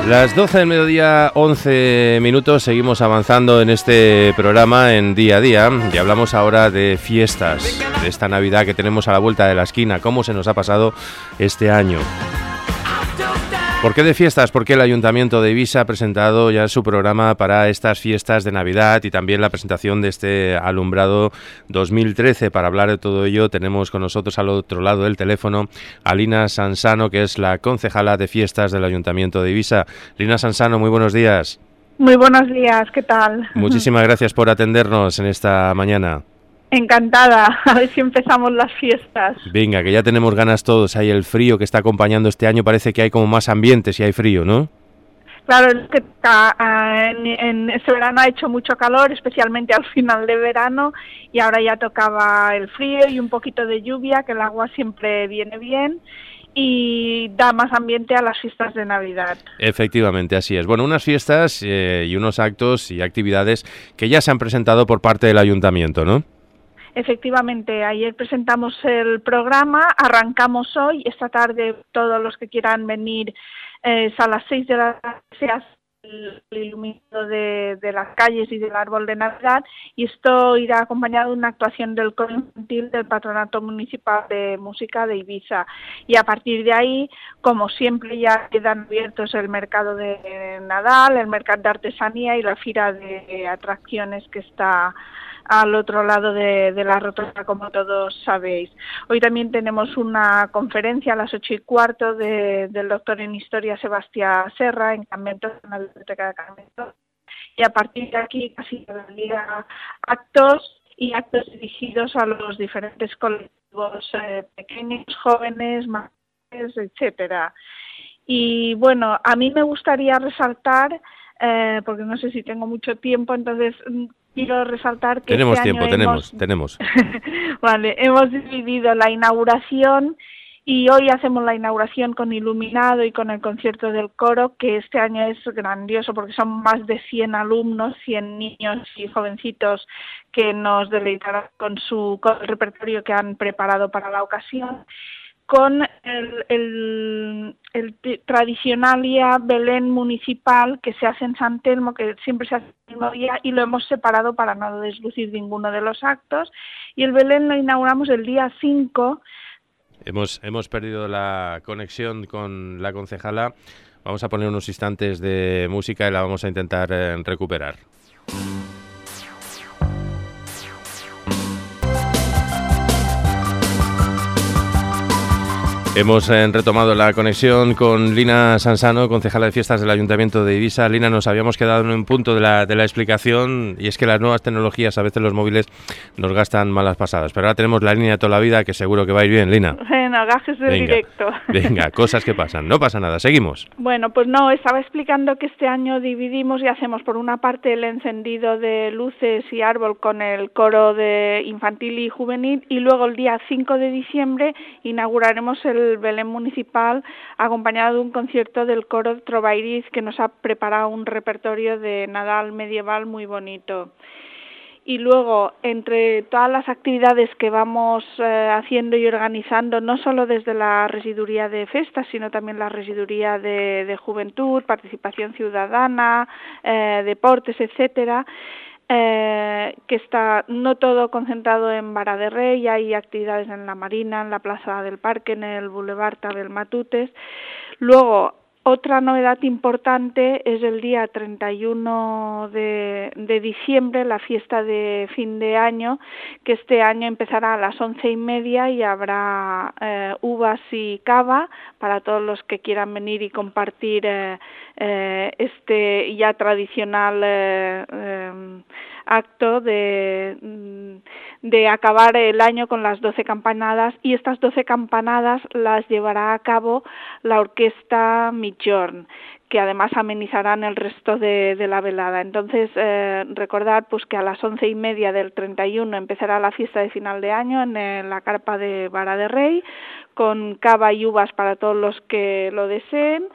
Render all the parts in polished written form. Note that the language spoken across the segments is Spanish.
Las 12 del mediodía, 11 minutos, seguimos avanzando en este programa en Día a Día y hablamos ahora de fiestas, de esta Navidad que tenemos a la vuelta de la esquina, cómo se nos ha pasado este año. ¿Por qué de fiestas? Porque el Ayuntamiento de Eivissa ha presentado ya su programa para estas fiestas de Navidad y también la presentación de este alumbrado 2013. Para hablar de todo ello tenemos con nosotros al otro lado del teléfono a Lina Sansano, que es la concejala de fiestas del Ayuntamiento de Eivissa. Lina Sansano, muy buenos días. Muy buenos días, ¿qué tal? Muchísimas gracias por atendernos en esta mañana. Encantada, a ver si empezamos las fiestas. Venga, que ya tenemos ganas todos. Hay el frío que está acompañando este año, parece que hay como más ambiente si hay frío, ¿no? Claro, es que en este verano ha hecho mucho calor, especialmente al final de verano, y ahora ya tocaba el frío y un poquito de lluvia, que el agua siempre viene bien y da más ambiente a las fiestas de Navidad. Efectivamente, así es. Bueno, unas fiestas y unos actos y actividades que ya se han presentado por parte del Ayuntamiento, ¿no? Efectivamente, ayer presentamos el programa, arrancamos hoy, esta tarde todos los que quieran venir a las 6 de la tarde se hace el iluminado de las calles y del árbol de Navidad, y esto irá acompañado de una actuación del coro infantil del Patronato Municipal de Música de Eivissa, y a partir de ahí, como siempre, ya quedan abiertos el mercado de Nadal, el mercado de artesanía y la fira de atracciones que está al otro lado de la rotonda, como todos sabéis. Hoy también tenemos una conferencia a las 8:15 del doctor en Historia Sebastián Serra en Carmentos, en la Biblioteca de Carmentos. Y a partir de aquí casi cada día actos dirigidos a los diferentes colectivos pequeños, jóvenes, mayores, etcétera. Y bueno, a mí me gustaría resaltar, porque no sé si tengo mucho tiempo, entonces quiero resaltar que tenemos este tiempo, año tenemos. Vale, hemos dividido la inauguración y hoy hacemos la inauguración con iluminado y con el concierto del coro, que este año es grandioso porque son más de 100 alumnos, 100 niños y jovencitos que nos deleitarán con el repertorio que han preparado para la ocasión, con el tradicional Belén municipal que se hace en San Telmo, que siempre se hace el mismo día, y lo hemos separado para no deslucir ninguno de los actos, y el Belén lo inauguramos el día 5. Hemos perdido la conexión con la concejala. Vamos a poner unos instantes de música y la vamos a intentar recuperar. Hemos retomado la conexión con Lina Sansano, concejala de fiestas del Ayuntamiento de Eivissa. Lina, nos habíamos quedado en un punto de la explicación, y es que las nuevas tecnologías, a veces los móviles nos gastan malas pasadas, pero ahora tenemos la línea de toda la vida, que seguro que va a ir bien, Lina. Bueno, gajes de directo. Venga, cosas que pasan, no pasa nada, seguimos. Bueno, pues no, estaba explicando que este año dividimos y hacemos por una parte el encendido de luces y árbol con el coro de infantil y juvenil, y luego el día 5 de diciembre inauguraremos el Belén municipal acompañado de un concierto del coro Trovairiz, que nos ha preparado un repertorio de Nadal medieval muy bonito. Y luego, entre todas las actividades que vamos haciendo y organizando, no solo desde la Regiduría de Festas, sino también la Regiduría de Juventud, Participación Ciudadana, Deportes, etcétera, que está no todo concentrado en Vara de Rey, hay actividades en la Marina, en la Plaza del Parque, en el Boulevard Tabel Matutes. Luego, otra novedad importante es el día 31 de diciembre, la fiesta de fin de año, que este año empezará a las 11:30 y habrá uvas y cava para todos los que quieran venir y compartir este ya tradicional acto de acabar el año con las 12 campanadas, y estas 12 campanadas las llevará a cabo la Orquesta Migjorn, que además amenizarán el resto de la velada. Entonces, recordar pues que a las 11:30 del 31 empezará la fiesta de final de año en la carpa de Vara de Rey, con cava y uvas para todos los que lo deseen,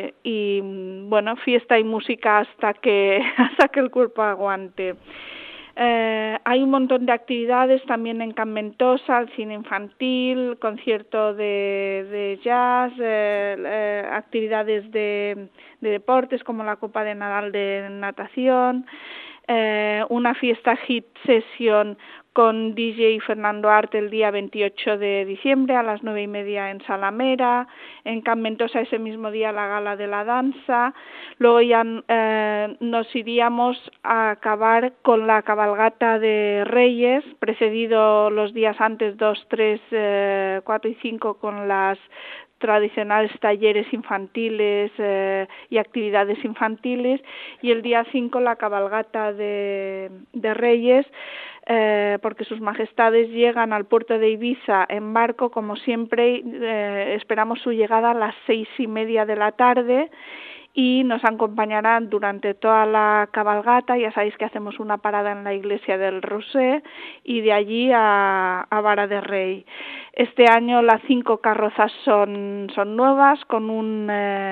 y bueno, fiesta y música hasta que el cuerpo aguante. Hay un montón de actividades también en Can Ventosa, el cine infantil, concierto de jazz, actividades de deportes como la Copa de Nadal de natación, una fiesta hit session con DJ Fernando Arte el día 28 de diciembre a las 9:30 en Salamera, en Can Ventosa ese mismo día la gala de la danza, luego ya nos iríamos a acabar con la cabalgata de Reyes, precedido los días antes 2, 3, 4 y 5 con las tradicionales talleres infantiles y actividades infantiles, y el día 5 la cabalgata de Reyes, porque sus majestades llegan al puerto de Ibiza en barco, como siempre. Esperamos su llegada a las 6:30 de la tarde y nos acompañarán durante toda la cabalgata. Ya sabéis que hacemos una parada en la iglesia del Roser y de allí a Vara de Rey. Este año las 5 carrozas son nuevas, con un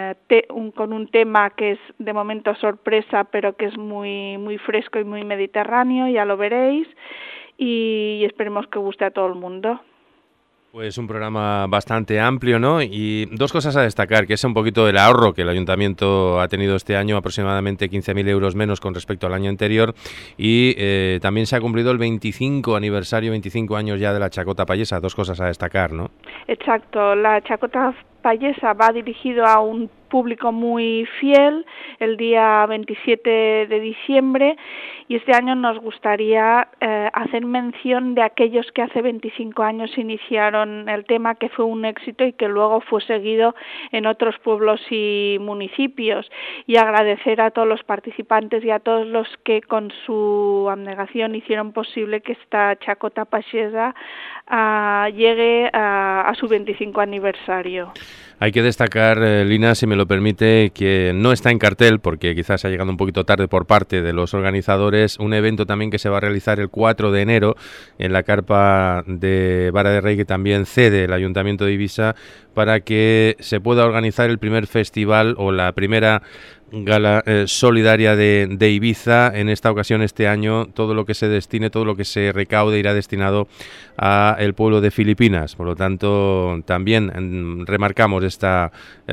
tema que es de momento sorpresa, pero que es muy fresco y muy mediterráneo, ya lo veréis, y esperemos que guste a todo el mundo. Pues un programa bastante amplio, ¿no? Y dos cosas a destacar, que es un poquito el ahorro que el Ayuntamiento ha tenido este año, aproximadamente 15.000 euros menos con respecto al año anterior, y también se ha cumplido el 25 aniversario, 25 años ya de la Chacota Payesa, dos cosas a destacar, ¿no? Exacto, la Chacota Payesa va dirigido a un público muy fiel el día 27 de diciembre, y este año nos gustaría hacer mención de aquellos que hace 25 años iniciaron el tema, que fue un éxito y que luego fue seguido en otros pueblos y municipios, y agradecer a todos los participantes y a todos los que con su abnegación hicieron posible que esta Chacota Payesa llegue a su 25 aniversario. Hay que destacar, Lina, si me lo permite, que no está en cartel, porque quizás ha llegado un poquito tarde por parte de los organizadores, un evento también que se va a realizar el 4 de enero en la carpa de Vara de Rey, que también cede el Ayuntamiento de Ibiza, para que se pueda organizar el primer festival o la primera gala solidaria de Ibiza. En esta ocasión, este año, todo lo que se destine, todo lo que se recaude irá destinado a el pueblo de Filipinas. Por lo tanto, también remarcamos esta,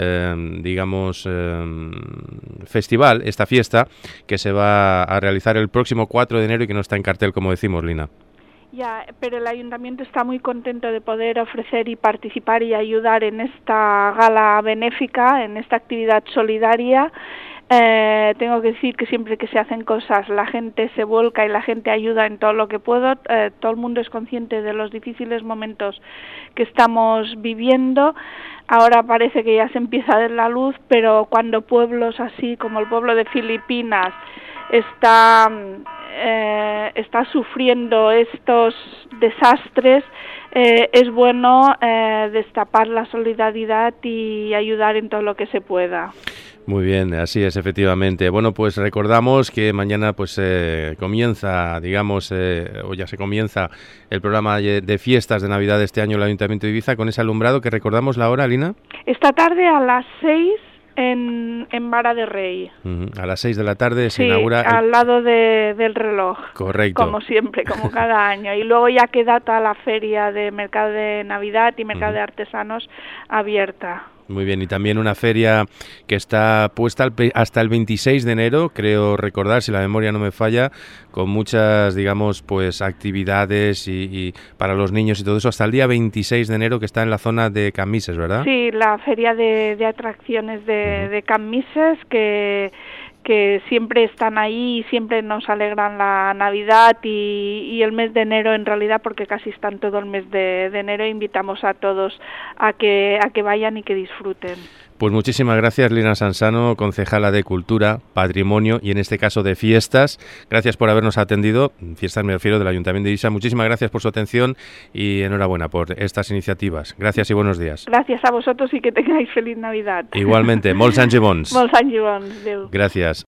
festival, esta fiesta que se va a realizar el próximo 4 de enero y que no está en cartel, como decimos, Lina. Ya, pero el Ayuntamiento está muy contento de poder ofrecer y participar y ayudar en esta gala benéfica, en esta actividad solidaria. Tengo que decir que siempre que se hacen cosas la gente se vuelca y la gente ayuda en todo lo que puedo. Todo el mundo es consciente de los difíciles momentos que estamos viviendo. Ahora parece que ya se empieza a ver la luz, pero cuando pueblos así como el pueblo de Filipinas está sufriendo estos desastres, es bueno destapar la solidaridad y ayudar en todo lo que se pueda. Muy bien, así es, efectivamente. Bueno, pues recordamos que mañana pues comienza, o ya se comienza el programa de fiestas de Navidad de este año en el Ayuntamiento de Ibiza, con ese alumbrado, que recordamos la hora, Lina. Esta tarde a las 6 en Vara de Rey. A las 6 de la tarde se inaugura... al lado del reloj. Correcto. Como siempre, como cada año. Y luego ya queda toda la feria de mercado de Navidad y mercado de artesanos abierta. Muy bien, y también una feria que está puesta hasta el 26 de enero, creo recordar, si la memoria no me falla, con muchas, actividades y para los niños y todo eso, hasta el día 26 de enero, que está en la zona de Can Misses, ¿verdad? Sí, la feria de atracciones de Can Misses, que siempre están ahí y siempre nos alegran la Navidad y el mes de enero en realidad, porque casi están todo el mes de enero. Invitamos a todos a que vayan y que disfruten. Pues muchísimas gracias, Lina Sansano, concejala de Cultura, Patrimonio y en este caso de Fiestas. Gracias por habernos atendido. Fiestas me refiero del Ayuntamiento de Ibiza. Muchísimas gracias por su atención y enhorabuena por estas iniciativas. Gracias y buenos días. Gracias a vosotros y que tengáis feliz Navidad. Igualmente. Molts anys i bons. Molts anys i bons. Adéu. Gracias.